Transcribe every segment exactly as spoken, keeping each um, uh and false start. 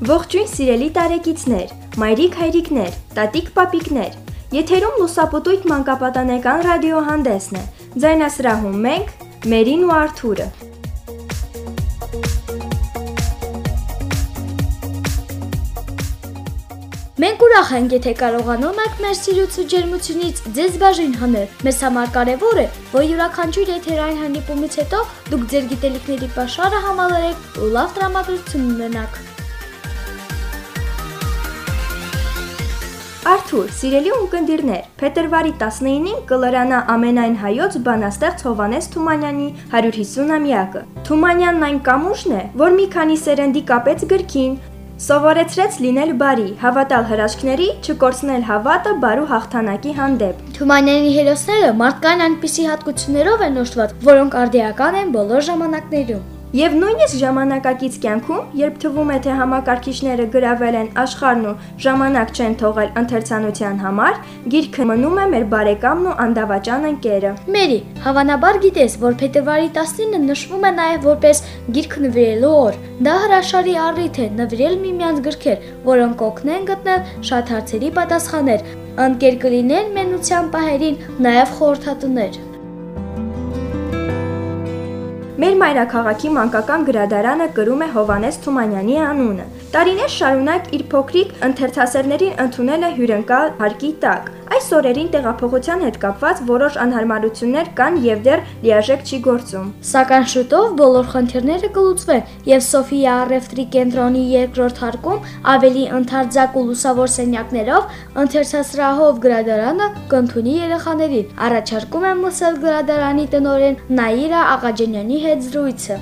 Ողջույն սիրելի տարեկիցներ, մայրիկ հայրիկներ, տատիկ պապիկներ, եթերում լուսապուտույտ մանկապատանեկան ռադիոհանդեսն է, ձայնասրահում մենք, Մերին ու Արթուրը։ Մենք ուրախ ենք, եթե կարողանում եք մեր սիրուց ու ջերմությունից ձեզ բաժին հանել։ Մեզ համար կարևոր է, որ յուրաքանչյուր եթերային հանդիպումից հետո դուք ձեր գիտելիքների պաշարը համալրեք ու լավ տրամադրություն ունենաք։ Արթուր, սիրելի ունկնդիրներ, փետրվարի տասնինին կլրանա ամենայն հայոց բանաստեղծ Հովհաննես Թումանյանի հարյուր հիսունամյակը։ Թումանյանն այն կամուրջն է, որ մի քանի սերնդի կապեց գրքին, սովորեցրեց լինել բարի, հավատալ հրաշքների, չկորցնել հավատը բարու հաղթանակի հանդեպ։ Թումանյանի հերոսները մարդկային այնպիսի հատկություններով են օժտված, որոնք արդիական են բոլոր ժամանակներում։ Եվ նույնիսկ ժամանակակից կյանքում, երբ թվում է, թե համակարգիչները գրավել են աշխարհն ու ժամանակ չեն թողել ընթերցանության համար, գիրքը մնում է մեր բարեկամն ու անդավաճան ընկերը։ Մերի, հավանաբար գիտես, որ փետրվարի տասնինը նշվում է նաև որպես գիրք նվիրելու օր։ Դա հրաշալի առիթ է նվիրել միմյանց գրքեր, որոնք կօգնեն գտնել շատ հարցերի պատասխաններ, ընկեր կլինեն մենության պահերին նաև խորհրդատուներ։ Մեր մայրաքաղաքի մանկական գրադարանը կրում է Հովհաննես Թումանյանի անունը։ Տարիներ շարունակ իր փոքրիկ ընթերցասերներին ընդունել է հյուրընկալ հարկի տակ։ Այս օրերին տեղափոխության հետ կապված որոշ անհարմարություններ կան եւ դեռ լիարժեք չի գործում։ Սակայն շուտով բոլոր խնդիրները կլուծվեն եւ Սոֆիա առևտրի կենտրոնի երկրորդ հարկում ավելի ընդարձակ ու լուսավոր սենյակներով ընթերցասրահով գրադարանը կընդունի երեխաներին։ Առաջարկում եմ լսել գրադարանի տնօրեն Նաիրա Աղաջանյանի հետ զրույցը։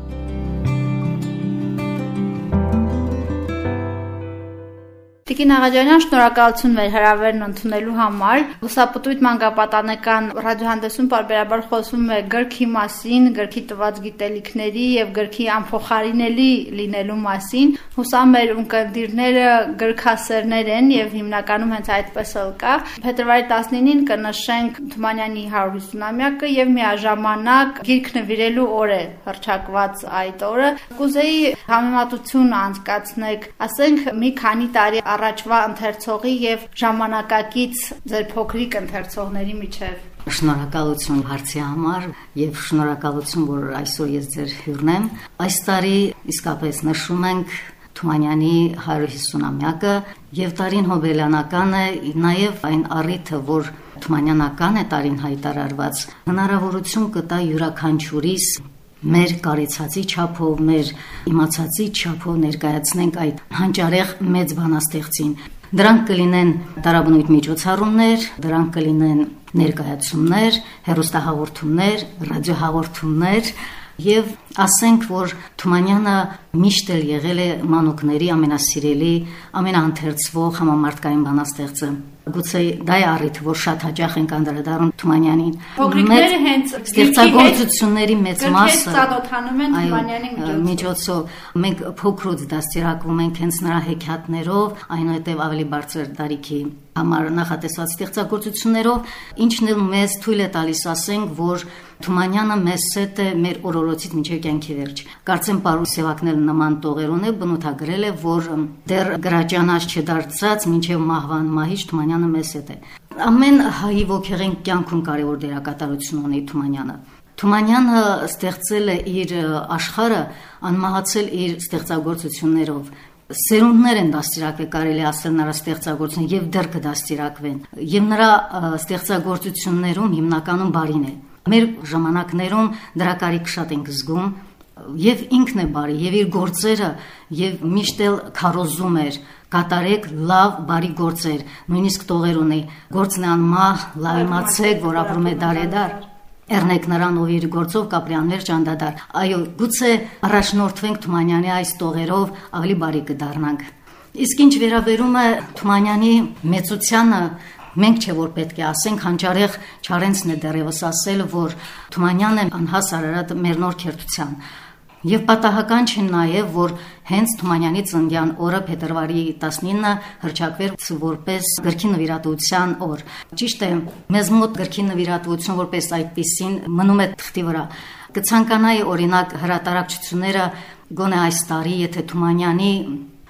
Տիկին Աղաջանյան, շնորհակալություն մեր հրավերն ընդունելու համար։ Լուսապուտույտ մանկապատանեկան ռադիոհանդեսում պարբերաբար խոսում է գրքի մասին, գրքի տված գիտելիքների եւ գրքի անփոխարինելի լինելու մասին։ Հուսամ մեր ունկնդիրները գրքասերներ են եւ հիմնականում հենց այդպես էլ կա։ Փետրվարի տասնինին կնշենք Թումանյանի հարյուր հիսունամյակը եւ միաժամանակ գիրք նվիրելու օր է հռչակված այդ օրը։ Կուզեի համեմատություն անցկացնեք, ասենք մի քանի տարի առաջվա ընթերցողի եւ ժամանակակից ձեր փոքրիկ ընթերցողների միջև։ Շնորհակալություն հարցի համար եւ շնորհակալություն, որ այսօր ես ձեր հյուրն եմ։ Այս տարի իսկապես նշում ենք Թումանյանի հարյուր հիսունամյակը եւ տարին հոբելյանական է նաեւ այն առիթը, որ Թումանյանական է տարին հայտարարված, հնարավորություն կտա յուրաքանչյուրիս մեր կարեցածի չափով, մեր իմացածի չափով ներկայացնենք այդ հանճարեղ մեծ բանաստեղծին։ Դրանք կլինեն տարաբնույթ միջոցառումներ, դրանք կլինեն ներկայացումներ, հեռուստահաղորդումներ, ռադիոհաղորդումներ եւ ասենք, որ Թումանյանը միշտ էլ եղել է մանուկների ամենասիրելի, ամենաընթերցվող համամարտկային բանաստեղծը։ Գուցե դա է առիթը, որ շատ հաճախ ենք անդրադառնում Թումանյանին։ Փոքրիկները հենց ստեղծագործությունների մեծ մասը ծանոթանում են Թումանյանի միջոցով։ Մենք փոքրուց դաստիարակվում ենք հենց նրա հեքիաթներով, այնուհետև ավելի բարձր տարիքի համար նախատեսված ստեղծագործություններով, ինչն էլ մեզ թույլ է տալիս ասենք, որ Թումանյանը մեզ հետ է մեր օրորոցից մինչև կյանքի վերջ։ Կարծեմ պարուս Սևակնել նման տողերուն է բնութագրել է, որ դեռ գրաճանաչ չդարձած մինչև մահվան մահից Թումանյանը մեզ հետ է։ Ամեն հայի ոգեղեն կյանքում կարևոր դերակատարություն ունի Թումանյանը։ Թումանյանը ստեղծել է իր աշխարհը, անմահացել իր ստեղծագործություններով։ Սերունդներ են դաստիարակվել, կարելի ասել նրա ստեղծագործություն եւ դեռ կդաստիարակվեն։ Եվ նրա ստեղծագործություններում հիմնականում բարին է։ Մեր ժամանակներում դրա կարիք շատ ենք զգում, եւ ինքն է բարի, եւ իր գործերը, եւ միշտ էլ քարոզում էր, կատարեք լավ, բարի գործեր, նույնիսկ տողեր ունի, գործն է անմահ, լավ իմացեք, որ ապրում է դարեդար, Էրնեք նրան ով իր գործով կապրիաններ ճանդադար։ Այո, գուցե առաջնորդվենք Թումանյանի այս տողերով, ավելի բարի կդառնանք։ Իսկ ինչ վերաբերում է Թումանյանի մեծությանը, մենք չէ որ պետք է ասենք, հանճարեղ Չարենցն է դեռևս ասել, որ Թումանյանն է անհաս Արարատ մեր նոր քերթության։ Եվ պատահական չէ նաև, որ հենց Թումանյանի ծննդյան օրը փետրվարի տասնինը հռչակվեց որպես գրքի նվիրատվության օր։ Ճիշտ է, մեզ մոտ գրքի նվիրատվություն որպես այդպիսին մնում է թղթի վրա։ Կցանկանայի օրինակ հրատարակչությունները գոնե այս տարի, եթե Թումանյանի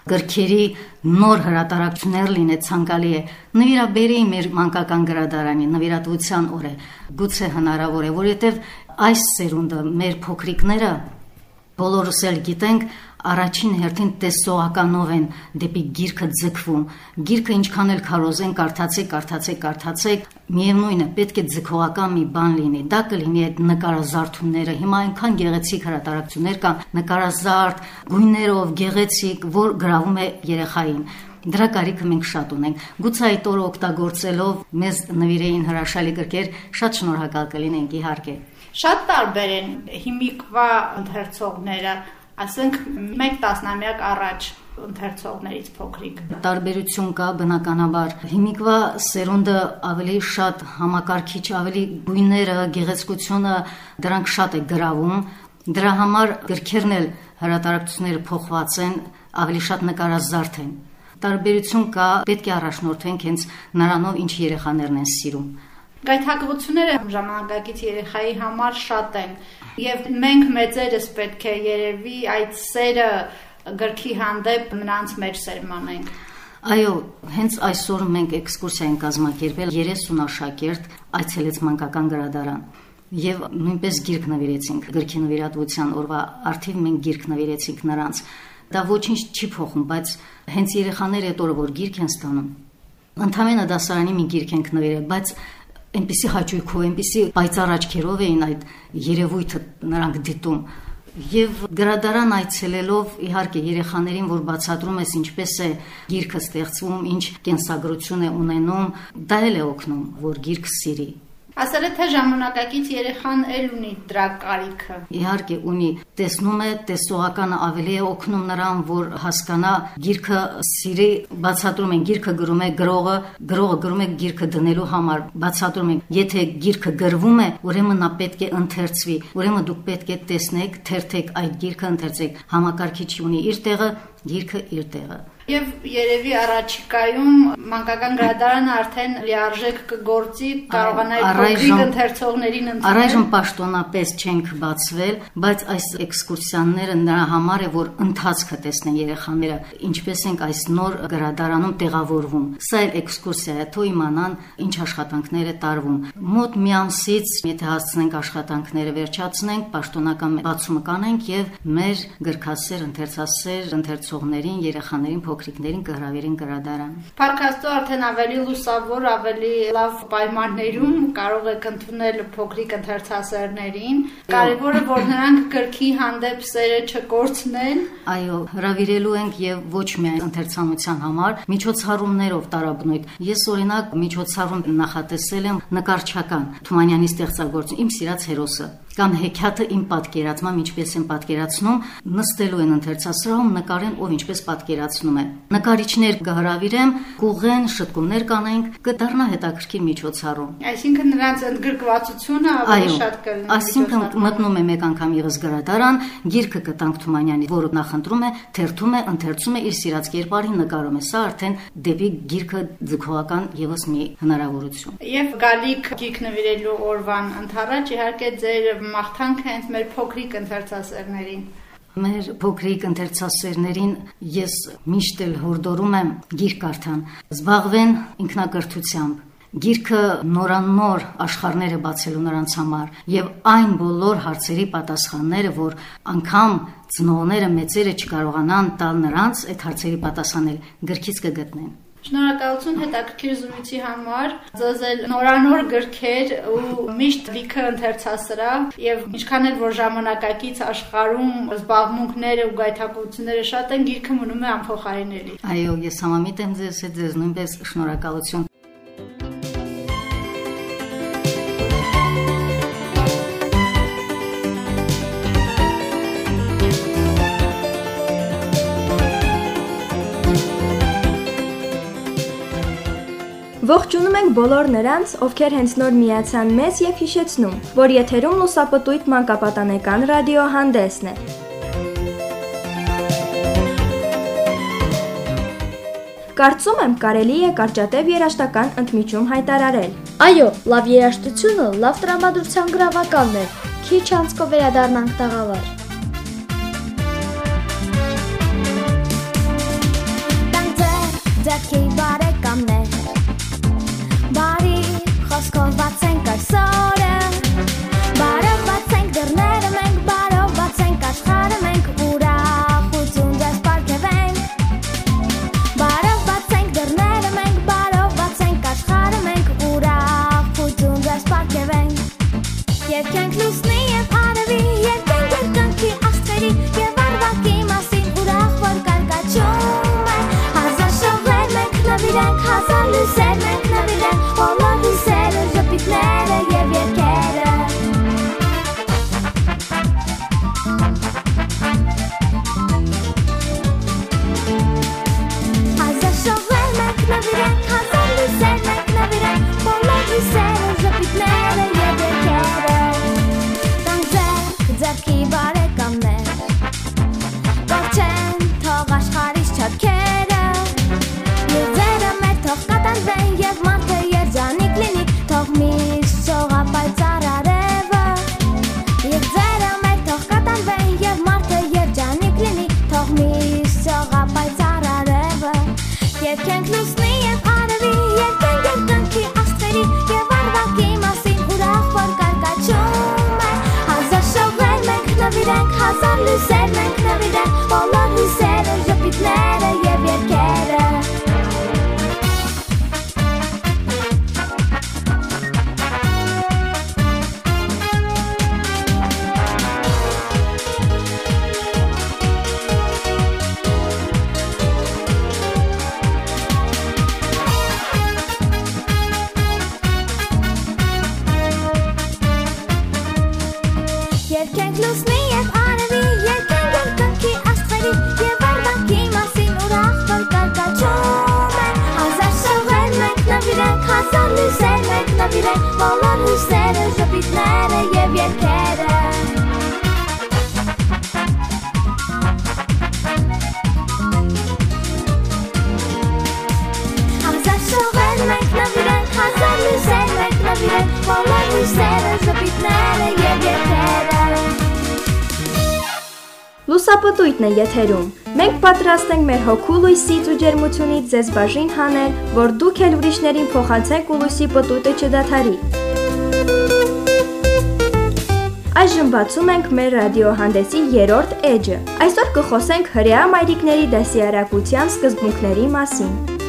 գրքերի նոր հրատարակություններ լինե ցանկալի է նվիրաբերի մեր մանկական գրադարանի նվիրատվության օրը գուցե հնարավոր է որովհետև այս սերունդը մեր փոքրիկները բոլորս էլ գիտենք առաջին հերթին տեսողականով են դեպի գիրքը ձգվում գիրքը ինչքան էլ քարոզեն կարդացեք կարդացեք կարդացեք միևնույն է պետք է ձգողական մի բան լինի դա կլինի այդ նկարազարդումները հիմա այնքան գեղեցիկ հրատարակություններ կան նկարազարդ գույներով գեղեցիկ որ գրավում է երեխային դրա կարիքը մենք շատ ունենք գուցե այդ օրը օգտագործելով մեզ նվիրեին հրաշալի գրքեր շատ շնորհակալ կլինենք իհարկե շատ տարբեր են հիմիկվա ընթերցողները ասենք մեկ տասնամյակ առաջ ընթերցողներից փոքրիկ տարբերություն կա բնականաբար հիմիկվա սերունդը ավելի շատ համակարգիչ ավելի գույները գեղեցկությունը դրանք շատ է գրավում դրա համար գրքերն էլ հրատարակությունները փոխված են ավելի շատ նկարազարդ են տարբերություն կա պետք է առաջնորդվենք հենց նրանով ինչ երեխաներն են սիրում Գայթակղությունները ժամանակակից երեխայի համար շատ են եւ մենք մեծերս պետք է երևի այդ սերը գրքի հանդեպ նրանց մեջ սերմանենք Այո, հենց այսօր մենք էքսկուրսիա ենք կազմակերպել երեսուն աշակերտ այցելեց մանկական գրադարան եւ նույնպես գիրք նվիրեցինք գրքի նվիրատվության օրվա արդիվ մենք գիրք նվիրեցինք նրանց դա ոչինչ չի փոխում բայց հենց երեխաները այդ օրը որ գիրք են ստանում ընդհանրապես դասարանի մի գիրք ենք նվիրել բայց այնպիսի հաճույքով, այնպիսի պայծառ աչքերով էին այդ երևույթը նրանք դիտում եւ գրադարան այցելելով իհարկե երեխաներին որ բացատրում ես ինչպես է գիրքը ստեղծվում, ինչ կենսագրություն է ունենում, դա էլ է օգնում, որ գիրք սիրի Ասել է թե ժամանակակից երեխան էլ ունի դրա կարիքը Իհարկե ունի, տեսնում է, տեսողականը ավելի է օգնում նրան, որ հասկանա գիրքը սիրի, բացատրում են գիրքը գրում է գրողը, գրողը գրում է գիրքը դնելու համար, բացատրում են, եթե գիրքը գրվում է, ուրեմն նա պետք է ընթերցվի, ուրեմն դուք պետք է տեսնեք, թերթեք այդ գիրքը ընթերցեք, համակարգիչի ունի իր տեղը, գիրքը իր տեղը Եվ երևի առաջիկայում մանկական գրադարանը արդեն լիարժեք կգործի կարողանա այդ փոքրիկ ընթերցողներին ընդունել Առայժմ պաշտոնապես չենք բացվել, բայց այս էքսկուրսիաները նրա համար է, որ ընթացքը տեսնեն երեխաները, ինչպես ենք այս նոր գրադարանում տեղավորվում։ Սա էլ էքսկուրսիա է, թող իմանան ինչ աշխատանքներ է տարվում։ Մոտ մի ամսից, եթե հասցնենք աշխատանքները վերջացնենք, պաշտոնական բացումը կանենք եւ մեր գրքասեր, ընթերցասեր ընթերցողներին, երեխաներին փոքրիկներին կհրավիրեն գրադարան։ Փառքաստո արդեն ավելի լուսավոր, ավելի լավ պայմաններում կարող եք ընդունել փոքրիկ ընթերցասերներին։ Կարևորը որ նրանք գրքի հանդեպ սերը չկորցնեն։ Այո, հրավիրելու ենք եւ ոչ միայն ընթերցանության համար, միջոցառումներով տարաբնույթ։ Ես օրինակ միջոցառում նախատեսել եմ նկարչական Թումանյանի ստեղծագործություն Իմ սիրած հերոսը կամ հեքիաթը իմ պատկերացմամբ ինչպես են պատկերացնում, նստելու են ընթերցասրահում, նկարեն ով ինչպես պատկերացնում է։ Նկարիչներ կհրավիրեմ, կուղեն, շտկումներ կանենք, կդառնա հետաքրքիր միջոցառում։ Այսինքն նրանց ընդգրկվածությունը ավելի շատ կլինի։ Այսինքն մտնում է մեկ անգամ ևս գրադարան, գիրքը կտանք Թումանյանի, որը նախընտրում է, թերթում է, ընթերցում է իր սիրած կերպարին նկարում է։ Սա արդեն դեպի գիրքը ձգողական ևս մի հնարավորություն։ Եվ գալիք գիրք նվիրելու օրվան ընթառաջ իհարկե ձեր մաղթանքը հենց մեր փոքրիկ ընթերցասերներին։ Մեր փոքրիկ ընթերցասերներին ես միշտ էլ հորդորում եմ գիրք կարդան, զբաղվեն ինքնակրթությամբ։ Գիրքը նորանոր աշխարհները բացելու նրանց համար եւ այն բոլոր հարցերի պատասխանները, որ անգամ ծնողները մեծերը չկարողանան տալ նրանց, այդ հարցերի պատասխանել գրքից կգտնեն։ Շնորհակալություն հետաքրքիր զրույցի համար, ձեզ էլ նորանոր գրքեր ու միշտ լիքը ընթերցասրահ եւ ինչքան էլ որ ժամանակակից աշխարհում զբաղմունքները ու գայթակղությունները շատ են, գիրքը մնում է անփոխարինելի։ Այո, ես համամիտ եմ ձեզ հետ, ձեզ նույնպես շնորհակալություն։ Ողջունում ենք բոլոր նրանց, ովքեր հենց նոր միացան մեզ եւ հիշեցնում, որ եթերում լուսապտույտ մանկապատանեկան ռադիոհանդեսն է։ Կարծում եմ կարելի է կարճատև երաժշտական ընդմիջում հայտարարել։ Այո, լավ երաժշտությունը լավ տրամադրության գրավականն է։ Քիչ անց կվերադառնանք տաղավար։ ձեռքի բարեկամներ բարի խոսքով բացենք այսօրը բարով բացենք դռները մենք բարով բացենք աշխարհը մենք ուրախություն ձեզ պարգևենք բարով բացենք դռները մենք բարով բացենք աշխարհը մենք ուրախություն ձեզ պարգևենք երկենք լուսնի եւ արևի երկենք երկնքի աստղերի եւ արվակի մասին ուրախ որ կարգաչում է հազար շողեր մենք նվիրենք հազար լույսեր մենք նվիրենք բոլոր լույսերը ժպիտները եւ երգերը հազար շողեր մենք նվիրենք հազար լույսեր մենք նվիրենք բոլոր լույսերը ժպիտները եւ երգերը ձեռքի բարեկամներ Կորչեն թող աշխարհից չափքերը Լույսերը մեր թող կատարվեն եւ մարդը երջանիկ լինի Թող միշտ շողապայծառ արևը Լույսերը մեր թող կատարվեն եւ մարդը երջանիկ լինի Թող միշտ շողապայծառ արևը Երկենք լուսնի եւ արևի Երկենք երկնքի աստղերի եւ արվակի մասին ուրախ որ կարգաչում է Հազար շողեր մենք նվիրենք հազար լույսեր մենք նվիրենք բոլոր լույսերը ժպիտները եւ երգերը Երկենք լուսնի եւ արևի երկենք երկնքի աստղերի եւ արվակի մասին ուրախ որ կարգաչում է հազար շողեր մենք նվիրենք հազար լույսեր մենք նվիրենք բոլոր լույսերը ժպիտները եւ երգերը Հազար շողեր մենք նվիրենք հազար լույսեր մենք նվիրենք բոլոր լույսերը ժպիտները եւ երգերը Լուսապտույտն է եթերում։ Մենք պատրաստ ենք մեր հոգու լույսից ու ջերմությունից ձեզ բաժին հանել, որ դուք էլ ուրիշներին փոխանցեք ու լույսի պտույտը չդադարի։ Այժմ բացում ենք մեր ռադիոհանդեսի երրորդ էջը։ Այսօր կխոսենք հրեա մայրիկների դասյարակության սկզբունքների մասին։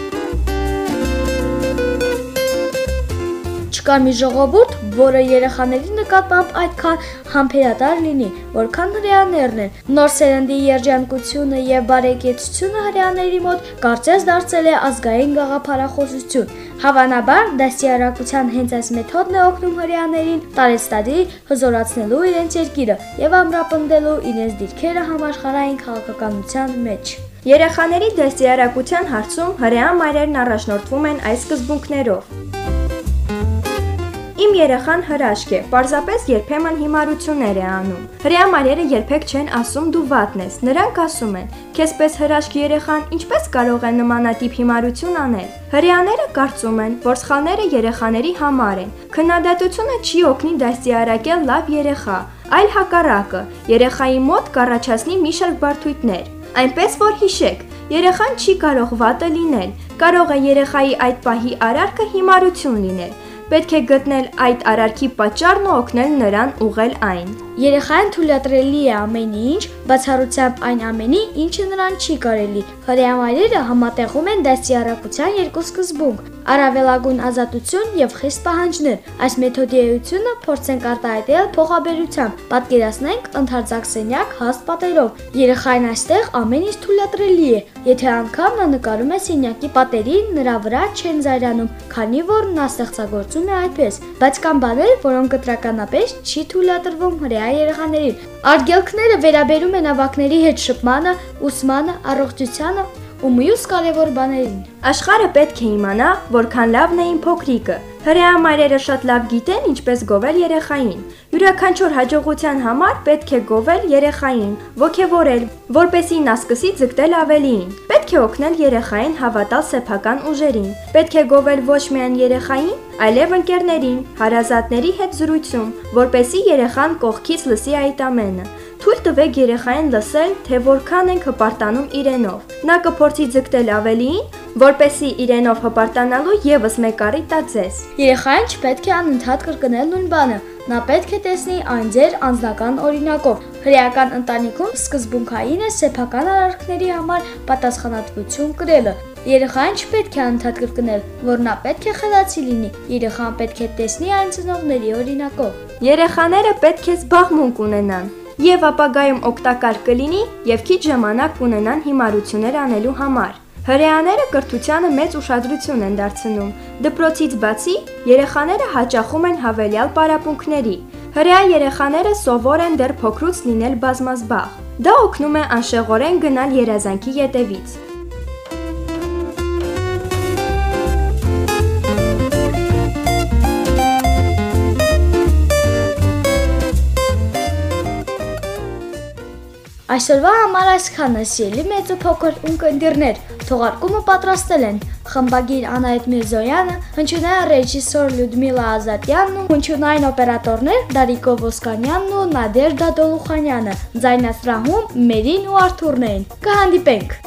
Չկա մի ժողովուրդ, որը երեխաների նկատմամբ այդքան համբերատար լինի, որքան հրեաներն են։ Նոր սերնդի երջանկությունը եւ բարեկեցությունը հրեաների մոտ կարծես դարձել է ազգային գաղափարախոսություն։ Հավանաբար, դասյարակության հենց այս մեթոդն է օգնում հրեաներին տարեստարի հզորացնելու իրենց երկիրը եւ ամրապնդելու իրենց դիրքերը համաշխարհային քաղաքականության մեջ։ Երեխաների դասյարակության հարցում հրեա մայրերն առաջնորդվում են այս սկզբունքներով։ Իմ երեխան հրաշք է, պարզապես երբեմն հիմարություններ է անում։ Հրեա մայրերը երբեք չեն ասում դու վատն ես, նրանք ասում են, քեզպես հրաշք երեխան ինչպես կարող է նմանատիպ հիմարություն անել։ Հրեաները կարծում են, որ սխալները երեխաների համար են։ Քննադատությունը չի օգնի դաստիարակել լավ երեխա, այլ հակառակը, երեխայի մոտ կառաջացնի մի շարք բարդույթներ։ Այնպես որ հիշեք, երեխան չի կարող վատը լինել, կարող է երեխայի այդ պահի արարքը հիմարություն լինել։ Պետք է գտնել այդ արարքի պատճառն ու օգնել նրան ուղղել այն։ Երեխային թույլատրելի է ամեն ինչ, բացառությամբ այն ամենի, ինչը նրան չի կարելի։ Հրեա մայրերը համատեղում են դաստիարակության երկու սկզբունք՝ առավելագույն ազատություն եւ խիստ պահանջներ։ Այս մեթոդի էությունը փորձենք արտահայտել փոխաբերությամբ։ Պատկերացնենք ընդարձակ սենյակ հաստ պատերով։ Երեխային այստեղ ամեն ինչ թույլատրելի է։ Եթե անգամ նա նկարում է սենյակի պատերին, նրա վրա չեն զայրանում, քանի որ նա ստեղծագործում է այդպես։ Բայց կան բաներ, որոնք կտրականապես չի թույլատրվում հրեա երեխաներին։ Արգելքները վերաբերում են ավագների հետ շփմանը, ուսմանը, առողջությանը ու մյուս կարևոր բաներին։ Աշխարհը պետք է իմանա, որքան լավն է իմ փոքրիկը։ Հրեա մայրերը շատ լավ գիտեն ինչպես գովել երեխային։ Յուրաքանչյուր հաջողության համար պետք է գովել երեխային, ոգևորել, որպեսզի նա սկսի ձգտել ավելիին։ Պետք է օգնել երեխային հավատալ սեփական ուժերին։ Պետք է գովել ոչ միայն երեխային, այլև ընկերներին, հարազատների հետ զրույցում, որպեսզի երեխան կողքից լսի այդ ամենը։ Թույլ տվեք երեխային լսել, թե որքան ենք հպարտանում իրենով։ Նա կփորձի ձգտել ավելիին, որպեսզի իրենով հպարտանալու եւս մեկ առիթ տա ձեզ։ Երեխային չպետք է անընդհատ կրկնել նույն բանը։ Նա պետք է տեսնի այն ձեր անձնական օրինակով։ Հրեական ընտանիքում սկզբունքային է սեփական արարքների համար պատասխանատվություն կրելը։ Երեխային չպետք է անընդհատ կրկնել, որ նա պետք է խելացի լինի։ Երեխան պետք է տեսնի այն ծնողների օրինակով։ Երեխաները պետք է զբաղմունք ունենան եւ ապագայում օգտակար կլինի եւ քիչ ժամանակ ունենան հիմարություններ անելու համար։ Հրեաները կրթությանը մեծ ուշադրություն են դարձնում։ Դպրոցից բացի երեխաները հաճախում են հավելյալ պարապմունքների։ Հրեա երեխաները սովոր են դեռ փոքրուց լինել բազմազբաղ։ Դա օգնում է անշեղորեն գնալ երազանքի ետևից։ Այսօրվա համար այսքանը, սիրելի մեծ ու փոքր ունկնդիրներ, թողարկումը պատրաստել են խմբագիր Անահիտ Միրզոյանը, հնչյունային ռեժիսոր Լյուդմիլա Ազատյանն ու հնչյունային օպերատորներ Դարիկո Ոսկանյանն ու Նադեժդա Դոլուխանյանը, ձայնասրահում Մերին ու Արթուրն էին։ Կհանդիպենք։